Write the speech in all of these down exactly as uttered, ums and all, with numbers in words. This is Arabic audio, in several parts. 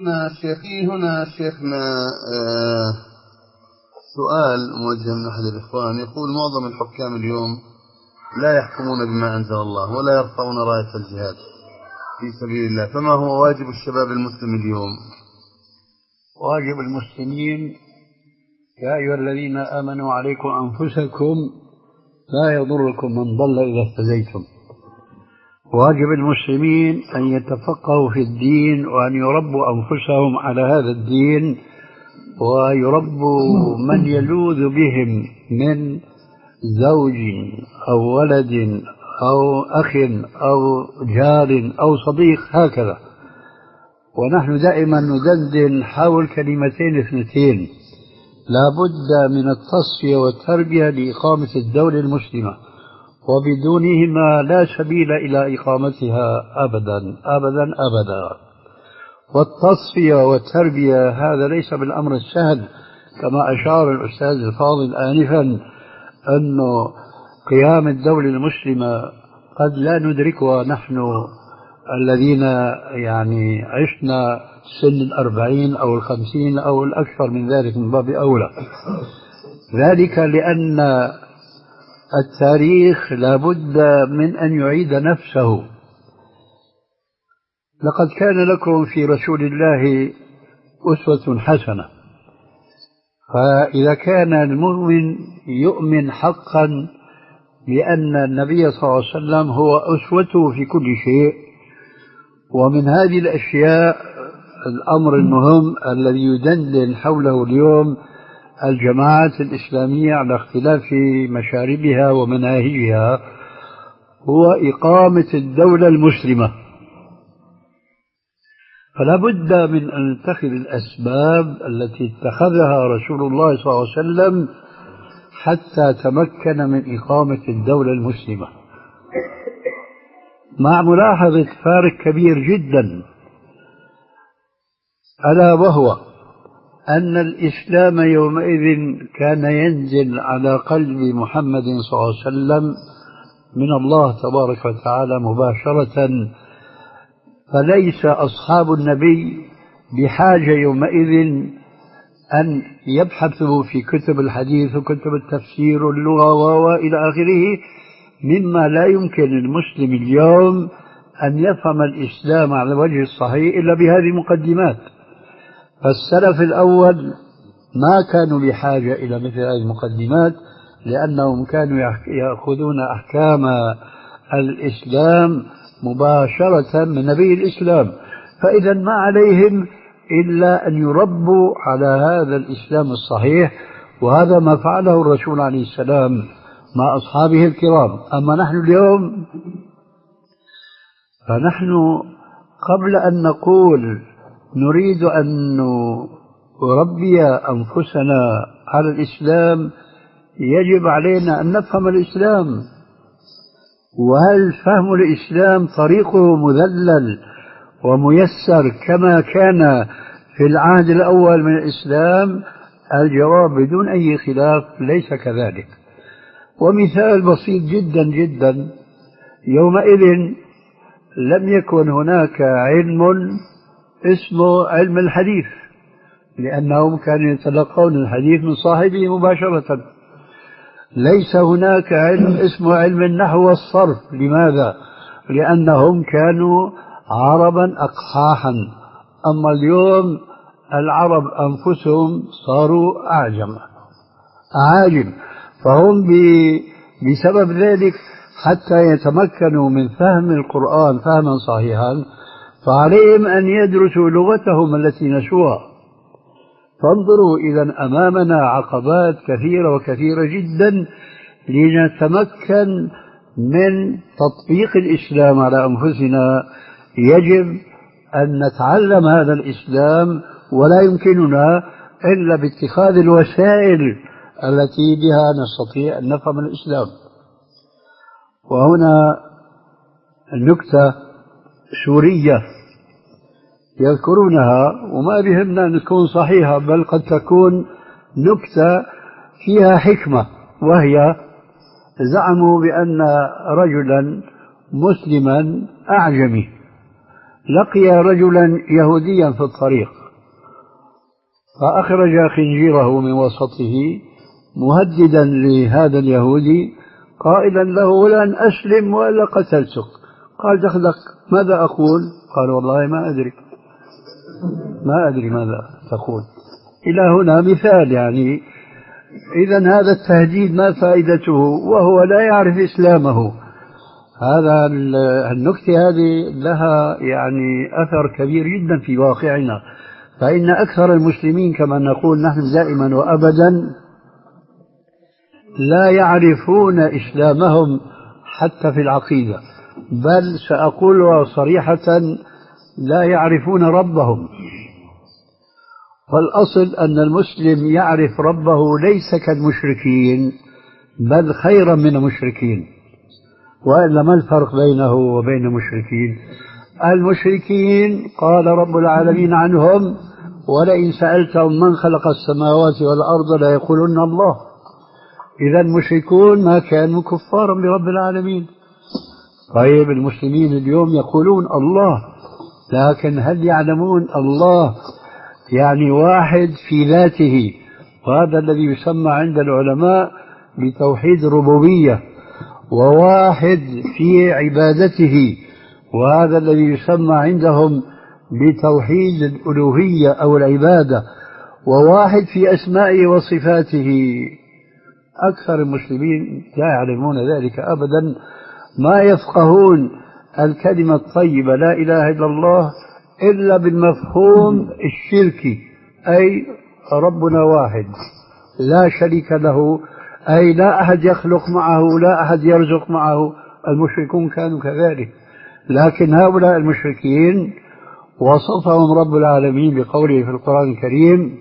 هنا شيخي هنا شيخنا آه سؤال موجه من أحد الإخوان يقول: معظم الحكام اليوم لا يحكمون بما أنزل الله ولا يرفعون راية الجهاد في سبيل الله، فما هو واجب الشباب المسلم اليوم؟ واجب المسلمين: يا أيها الذين آمنوا عليكم أنفسكم لا يضركم من ضل إذا اهتديتم. واجب المسلمين أن يتفقهوا في الدين وأن يربوا أنفسهم على هذا الدين، ويربوا من يلوذ بهم من زوج أو ولد أو أخ أو جار أو صديق، هكذا. ونحن دائما ندندن حول كلمتين اثنتين: لا بد من التصفية والتربية لإقامة الدولة المسلمة، وبدونهما لا سبيل إلى إقامتها أبدا أبدا أبدا. والتصفية والتربية هذا ليس بالأمر السهل، كما أشار الأستاذ الفاضل آنفا أنه قيام الدولة المسلمة قد لا ندركها نحن الذين يعني عشنا سن الأربعين أو الخمسين أو الأكثر من ذلك من باب أولى. ذلك لأن التاريخ لا بد من أن يعيد نفسه. لقد كان لكم في رسول الله أسوة حسنة، فإذا كان المؤمن يؤمن حقا بأن النبي صلى الله عليه وسلم هو أسوته في كل شيء، ومن هذه الأشياء الأمر المهم الذي يدندن حوله اليوم الجماعات الإسلامية على اختلاف مشاربها ومناهجها هو إقامة الدولة المسلمة. فلا بد من أن نتخذ الأسباب التي اتخذها رسول الله صلى الله عليه وسلم حتى تمكن من إقامة الدولة المسلمة، مع ملاحظة فارق كبير جدا، ألا وهو أن الإسلام يومئذ كان ينزل على قلب محمد صلى الله عليه وسلم من الله تبارك وتعالى مباشرة، فليس أصحاب النبي بحاجة يومئذ أن يبحثوا في كتب الحديث وكتب التفسير واللغة وإلى آخره، مما لا يمكن للمسلم اليوم أن يفهم الإسلام على الوجه الصحيح إلا بهذه المقدمات. فالسلف الأول ما كانوا بحاجة إلى مثل هذه المقدمات، لأنهم كانوا يأخذون أحكام الإسلام مباشرة من نبي الإسلام، فإذا ما عليهم إلا أن يربوا على هذا الإسلام الصحيح، وهذا ما فعله الرسول عليه السلام مع أصحابه الكرام. أما نحن اليوم فنحن قبل أن نقول نريد أن نربي أنفسنا على الإسلام يجب علينا أن نفهم الإسلام، وهل فهم الإسلام طريقه مذلل وميسر كما كان في العهد الأول من الإسلام؟ الجواب بدون أي خلاف ليس كذلك. ومثال بسيط جدا جدا: يومئذ لم يكن هناك علم اسمه علم الحديث، لأنهم كانوا يتلقون الحديث من صاحبه مباشرة. ليس هناك علم اسمه علم النحو والصرف. لماذا؟ لأنهم كانوا عربا أقحاحا. أما اليوم العرب أنفسهم صاروا أعجم أعاجم، فهم بسبب ذلك حتى يتمكنوا من فهم القرآن فهما صحيحا فعليهم أن يدرسوا لغتهم التي نشوها. فانظروا، إذا أمامنا عقبات كثيرة وكثيرة جدا لنتمكن من تطبيق الإسلام على أنفسنا. يجب أن نتعلم هذا الإسلام، ولا يمكننا إلا باتخاذ الوسائل التي بها نستطيع أن نفهم الإسلام. وهنا نكتة سورية يذكرونها وما بهمنا أن تكون صحيحة، بل قد تكون نكتة فيها حكمة، وهي زعموا بأن رجلا مسلما أعجمي لقي رجلا يهوديا في الطريق فأخرج خنجره من وسطه مهددا لهذا اليهودي قائلا له لن أسلم وإلا قتلتك. قال دخلك ماذا أقول؟ قال والله ما أدري ما أدري ماذا تقول. إلى هنا مثال يعني. إذن هذا التهديد ما فائدته وهو لا يعرف إسلامه؟ هذا النكتة هذه لها يعني أثر كبير جدا في واقعنا، فإن أكثر المسلمين كما نقول نحن دائما وأبدا لا يعرفون إسلامهم حتى في العقيدة، بل سأقولها صريحة لا يعرفون ربهم. والأصل أن المسلم يعرف ربه ليس كالمشركين بل خيرا من المشركين. وإلا ما الفرق بينه وبين المشركين؟ المشركين قال رب العالمين عنهم ولئن سألتهم من خلق السماوات والأرض ليقولن الله. إذا المشركون ما كانوا كفارا برب العالمين. طيب المسلمين اليوم يقولون الله، لكن هل يعلمون الله يعني واحد في ذاته، وهذا الذي يسمى عند العلماء بتوحيد الربوبية، وواحد في عبادته، وهذا الذي يسمى عندهم بتوحيد الألوهية أو العبادة، وواحد في أسمائه وصفاته. أكثر المسلمين لا يعلمون ذلك أبدا، ما يفقهون الكلمة الطيبة لا إله إلا الله إلا بالمفهوم الشركي، أي ربنا واحد لا شريك له، أي لا أحد يخلق معه لا أحد يرزق معه. المشركون كانوا كذلك، لكن هؤلاء المشركين وصفهم رب العالمين بقوله في القرآن الكريم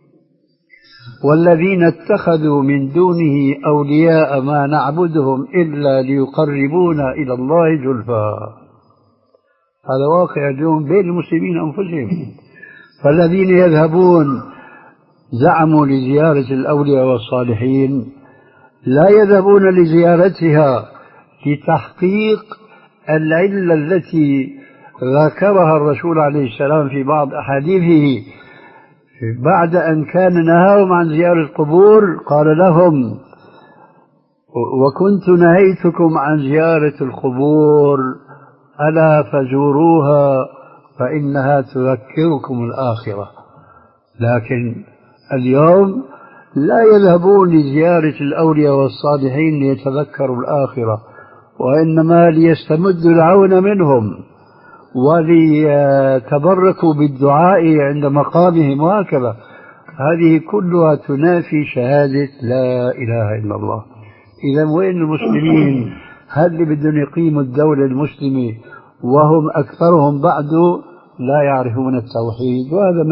والذين اتخذوا من دونه أولياء ما نعبدهم إلا ليقربونا إلى الله زلفى. هذا واقع اليوم بين المسلمين أنفسهم. فالذين يذهبون زعموا لزيارة الأولياء والصالحين لا يذهبون لزيارتها لتحقيق العلة التي ذكرها الرسول عليه السلام في بعض أحاديثه بعد أن كان نهاهم عن زيارة القبور. قال لهم وكنت نهيتكم عن زيارة القبور ألا فزوروها فإنها تذكركم الآخرة. لكن اليوم لا يذهبون لزيارة الأولياء والصالحين ليتذكروا الآخرة، وإنما ليستمدوا العون منهم وليتبركوا بالدعاء عند مقامهم وهكذا. هذه كلها تنافي شهادة لا إله إلا الله. إذا وين المسلمين؟ هل اللي بدهم يقيموا الدولة المسلمة وهم أكثرهم بعد لا يعرفون التوحيد؟ وهذا